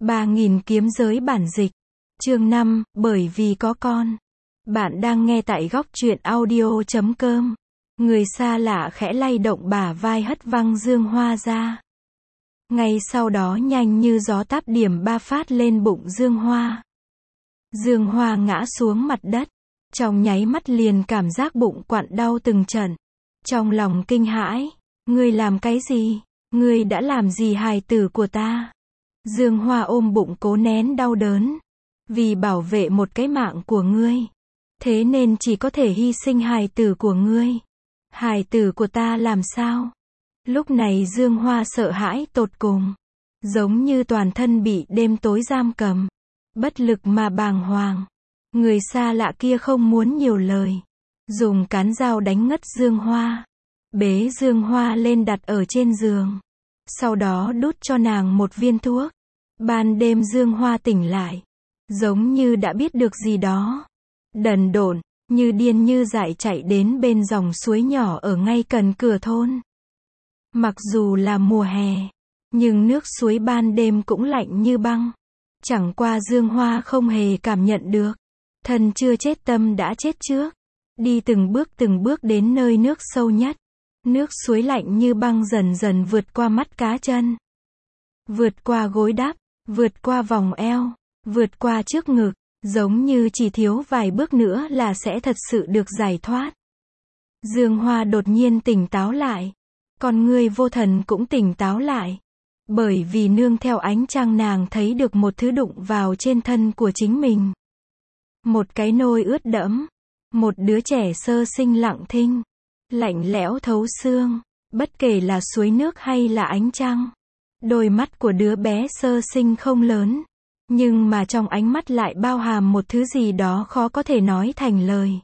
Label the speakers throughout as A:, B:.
A: 3.000 kiếm giới bản dịch. Chương 5, bởi vì có con. Bạn đang nghe tại góc truyện audio.com. Người xa lạ khẽ lay động bả vai hất văng Dương Hoa ra. Ngay sau đó nhanh như gió táp điểm 3 phát lên bụng Dương Hoa. Dương Hoa ngã xuống mặt đất. Trong nháy mắt liền cảm giác bụng quặn đau từng trận. Trong lòng kinh hãi. Ngươi làm cái gì? Ngươi đã làm gì hài tử của ta? Dương Hoa ôm bụng cố nén đau đớn. Vì bảo vệ một cái mạng của ngươi. Thế nên chỉ có thể hy sinh hài tử của ngươi. Hài tử của ta làm sao? Lúc này Dương Hoa sợ hãi tột cùng. Giống như toàn thân bị đêm tối giam cầm. Bất lực mà bàng hoàng. Người xa lạ kia không muốn nhiều lời. Dùng cán dao đánh ngất Dương Hoa. Bế Dương Hoa lên đặt ở trên giường. Sau đó đút cho nàng một viên thuốc. Ban đêm Dương Hoa tỉnh lại. Giống như đã biết được gì đó. Đần độn, như điên như dại chạy đến bên dòng suối nhỏ ở ngay gần cửa thôn. Mặc dù là mùa hè, nhưng nước suối ban đêm cũng lạnh như băng. Chẳng qua Dương Hoa không hề cảm nhận được. Thân chưa chết tâm đã chết trước. Đi từng bước đến nơi nước sâu nhất. Nước suối lạnh như băng dần dần vượt qua mắt cá chân. Vượt qua gối đắp, vượt qua vòng eo, vượt qua trước ngực, giống như chỉ thiếu vài bước nữa là sẽ thật sự được giải thoát. Dương Hoa đột nhiên tỉnh táo lại. Con ngươi vô thần cũng tỉnh táo lại. Bởi vì nương theo ánh trăng nàng thấy được một thứ đụng vào trên thân của chính mình. Một cái nôi ướt đẫm. Một đứa trẻ sơ sinh lặng thinh. Lạnh lẽo thấu xương. Bất kể là suối nước hay là ánh trăng. Đôi mắt của đứa bé sơ sinh không lớn. Nhưng mà trong ánh mắt lại bao hàm một thứ gì đó khó có thể nói thành lời.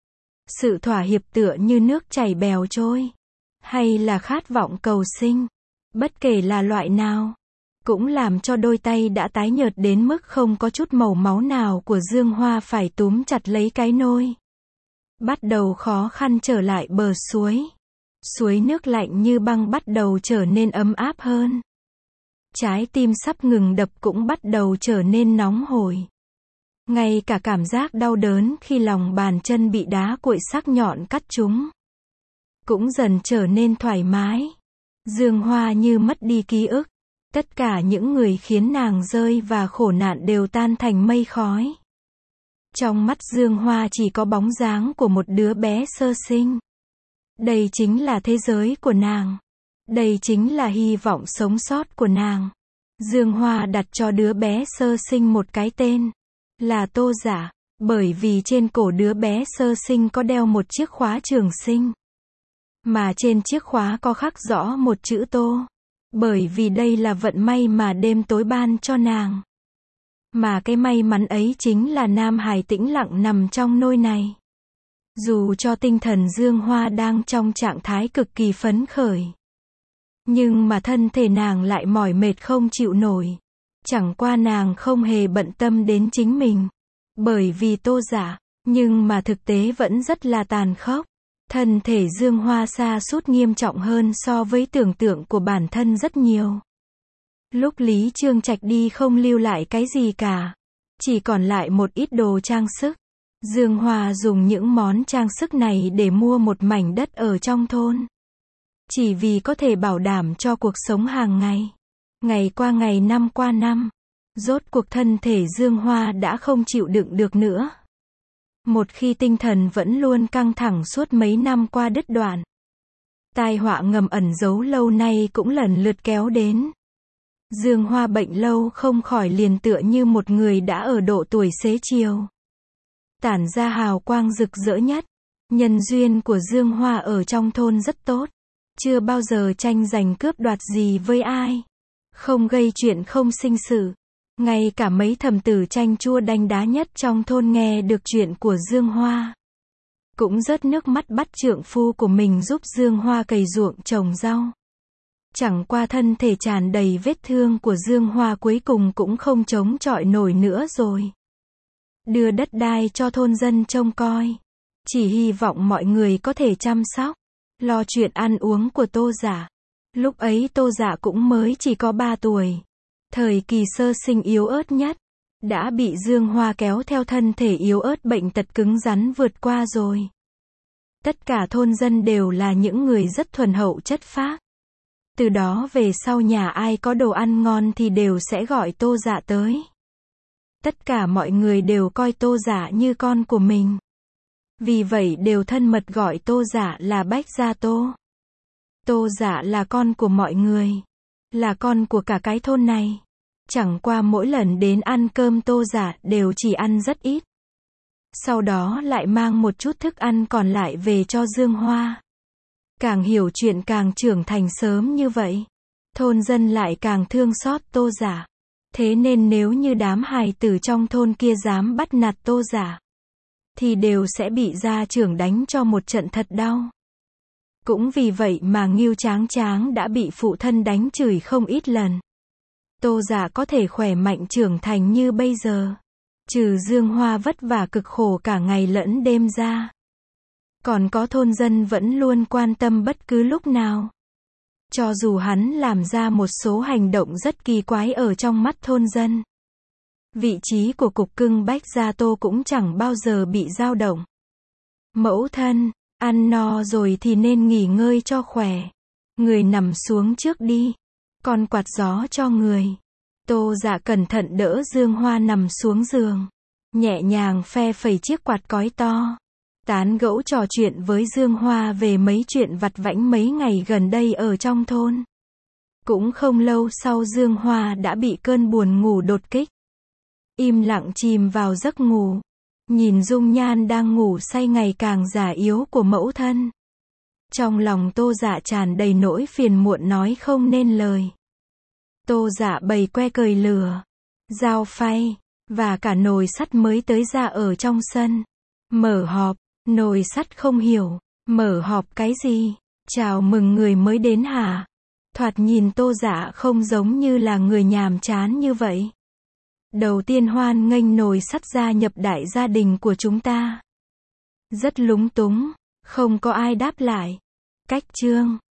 A: Sự thỏa hiệp tựa như nước chảy bèo trôi. Hay là khát vọng cầu sinh. Bất kể là loại nào. Cũng làm cho đôi tay đã tái nhợt đến mức không có chút màu máu nào của Dương Hoa phải túm chặt lấy cái nôi. Bắt đầu khó khăn trở lại bờ suối. Suối nước lạnh như băng bắt đầu trở nên ấm áp hơn. Trái tim sắp ngừng đập cũng bắt đầu trở nên nóng hổi. Ngay cả cảm giác đau đớn khi lòng bàn chân bị đá cuội sắc nhọn cắt trúng. Cũng dần trở nên thoải mái. Dương Hoa như mất đi ký ức. Tất cả những người khiến nàng rơi và khổ nạn đều tan thành mây khói. Trong mắt Dương Hoa chỉ có bóng dáng của một đứa bé sơ sinh. Đây chính là thế giới của nàng. Đây chính là hy vọng sống sót của nàng. Dương Hoa đặt cho đứa bé sơ sinh một cái tên. Là Tô Giả. Bởi vì trên cổ đứa bé sơ sinh có đeo một chiếc khóa trường sinh. Mà trên chiếc khóa có khắc rõ một chữ Tô. Bởi vì đây là vận may mà đêm tối ban cho nàng. Mà cái may mắn ấy chính là nam hài tĩnh lặng nằm trong nôi này. Dù cho tinh thần Dương Hoa đang trong trạng thái cực kỳ phấn khởi. Nhưng mà thân thể nàng lại mỏi mệt không chịu nổi. Chẳng qua nàng không hề bận tâm đến chính mình. Bởi vì Tô Giả, nhưng mà thực tế vẫn rất là tàn khốc. Thân thể Dương Hoa sa sút nghiêm trọng hơn so với tưởng tượng của bản thân rất nhiều. Lúc Lý Trương Trạch đi không lưu lại cái gì cả. Chỉ còn lại một ít đồ trang sức. Dương Hoa dùng những món trang sức này để mua một mảnh đất ở trong thôn. Chỉ vì có thể bảo đảm cho cuộc sống hàng ngày. Ngày qua ngày năm qua năm. Rốt cuộc thân thể Dương Hoa đã không chịu đựng được nữa. Một khi tinh thần vẫn luôn căng thẳng suốt mấy năm qua đứt đoạn. Tai họa ngầm ẩn giấu lâu nay cũng lần lượt kéo đến. Dương Hoa bệnh lâu không khỏi liền tựa như một người đã ở độ tuổi xế chiều. Tản ra hào quang rực rỡ nhất. Nhân duyên của Dương Hoa ở trong thôn rất tốt. Chưa bao giờ tranh giành cướp đoạt gì với ai. Không gây chuyện không sinh sự. Ngay cả mấy thầm tử tranh chua đanh đá nhất trong thôn nghe được chuyện của Dương Hoa. Cũng rớt nước mắt bắt trượng phu của mình giúp Dương Hoa cày ruộng trồng rau. Chẳng qua thân thể tràn đầy vết thương của Dương Hoa cuối cùng cũng không chống chọi nổi nữa rồi. Đưa đất đai cho thôn dân trông coi. Chỉ hy vọng mọi người có thể chăm sóc. Lo chuyện ăn uống của Tô Giả. Lúc ấy Tô Giả cũng mới chỉ có 3 tuổi. Thời kỳ sơ sinh yếu ớt nhất, đã bị Dương Hoa kéo theo thân thể yếu ớt bệnh tật cứng rắn vượt qua rồi. Tất cả thôn dân đều là những người rất thuần hậu chất phác. Từ đó về sau nhà ai có đồ ăn ngon thì đều sẽ gọi Tô Dạ tới. Tất cả mọi người đều coi Tô Dạ như con của mình. Vì vậy đều thân mật gọi Tô Dạ là Bách Gia Tô. Tô Dạ là con của mọi người. Là con của cả cái thôn này. Chẳng qua mỗi lần đến ăn cơm Tô Dạ đều chỉ ăn rất ít. Sau đó lại mang một chút thức ăn còn lại về cho Dương Hoa. Càng hiểu chuyện càng trưởng thành sớm như vậy. Thôn dân lại càng thương xót Tô Dạ. Thế nên nếu như đám hài tử trong thôn kia dám bắt nạt Tô Dạ, thì đều sẽ bị gia trưởng đánh cho một trận thật đau. Cũng vì vậy mà Ngưu Tráng Tráng đã bị phụ thân đánh chửi không ít lần. Tô Dạ có thể khỏe mạnh trưởng thành như bây giờ, trừ Dương Hoa vất vả cực khổ cả ngày lẫn đêm ra, còn có thôn dân vẫn luôn quan tâm bất cứ lúc nào. Cho dù hắn làm ra một số hành động rất kỳ quái ở trong mắt thôn dân, vị trí của cục cưng Bách Gia Tô cũng chẳng bao giờ bị dao động. Mẫu thân, ăn no rồi thì nên nghỉ ngơi cho khỏe. Người nằm xuống trước đi. Con quạt gió cho người. Tô Dạ cẩn thận đỡ Dương Hoa nằm xuống giường. Nhẹ nhàng phe phẩy chiếc quạt cói to. Tán gẫu trò chuyện với Dương Hoa về mấy chuyện vặt vãnh mấy ngày gần đây ở trong thôn. Cũng không lâu sau Dương Hoa đã bị cơn buồn ngủ đột kích. Im lặng chìm vào giấc ngủ. Nhìn dung nhan đang ngủ say ngày càng già yếu của mẫu thân. Trong lòng Tô Dạ tràn đầy nỗi phiền muộn nói không nên lời. Tô Dạ bày que cời lửa, dao phay, và cả nồi sắt mới tới ra ở trong sân. Mở họp, nồi sắt không hiểu, mở họp cái gì? Chào mừng người mới đến hả? Thoạt nhìn Tô Dạ không giống như là người nhàm chán như vậy. Đầu tiên hoan nghênh nồi sắt gia nhập đại gia đình của chúng ta. Rất lúng túng, không có ai đáp lại. Cách chương